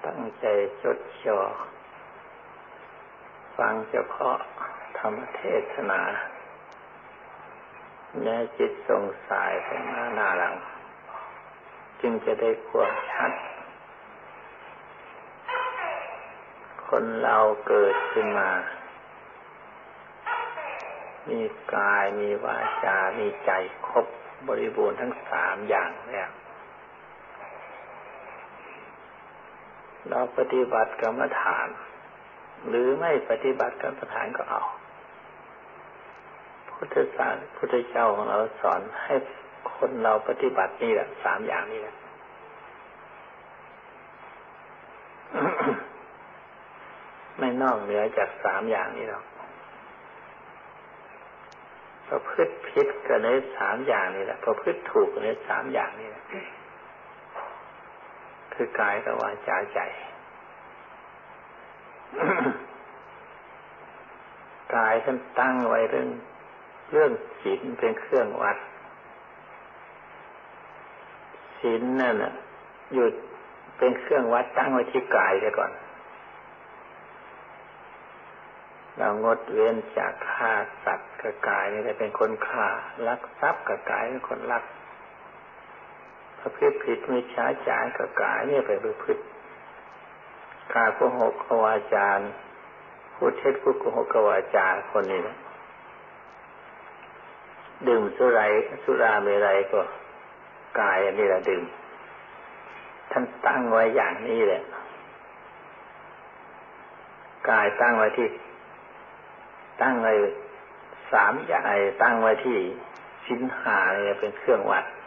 ตั้งใจจดจ่อฟังเฉพาะธรรมเทศนาแม้จิตสงสัยไปหน้าหลังจึงจะได้ความชัดคนเราเกิดขึ้นมามีกายมีวาจามีใจครบบริบูรณ์ทั้งสามอย่างแล้วเราปฏิบัติกรรมฐานหรือไม่ปฏิบัติกรรมฐานก็เอาพุทธศาสนาพุทธเจ้าของเราสอนให้คนเราปฏิบัตินี่แหละสามอย่างนี้แหละ ไม่นอกเหนือจากสามอย่างนี้หรอกประพฤติผิดก็ในสามอย่างนี้แหละประพฤติถูกก็ในสามอย่างนี้แหละคือกายกับวาจาใจ กายท่านตั้งไว้เรื่องศีลเป็นเครื่องวัดศีลนั่นน่ะหยุดเป็นเครื่องวัดตั้งไว้ที่กายเสียก่อนเรางดเว้นจากฆ่าสัตว์กับกายนี่จะเป็นคนฆ่าลักทรัพย์กับกายเป็นคนลักประพฤติผิดมิจฉาจารกับกายนี่ไปประพฤติกาโกหกวาจาพูดเท็จพูดโกหกวาจาคนนี้นะดื่มสุราเมรัยก็กายอันนี้แหละดื่มท่านตั้งไว้อย่างนี้แหละกายตั้งไว้สามอย่างตั้งไว้ที่ศีลห้าเนี่ยเป็นเครื่องวัด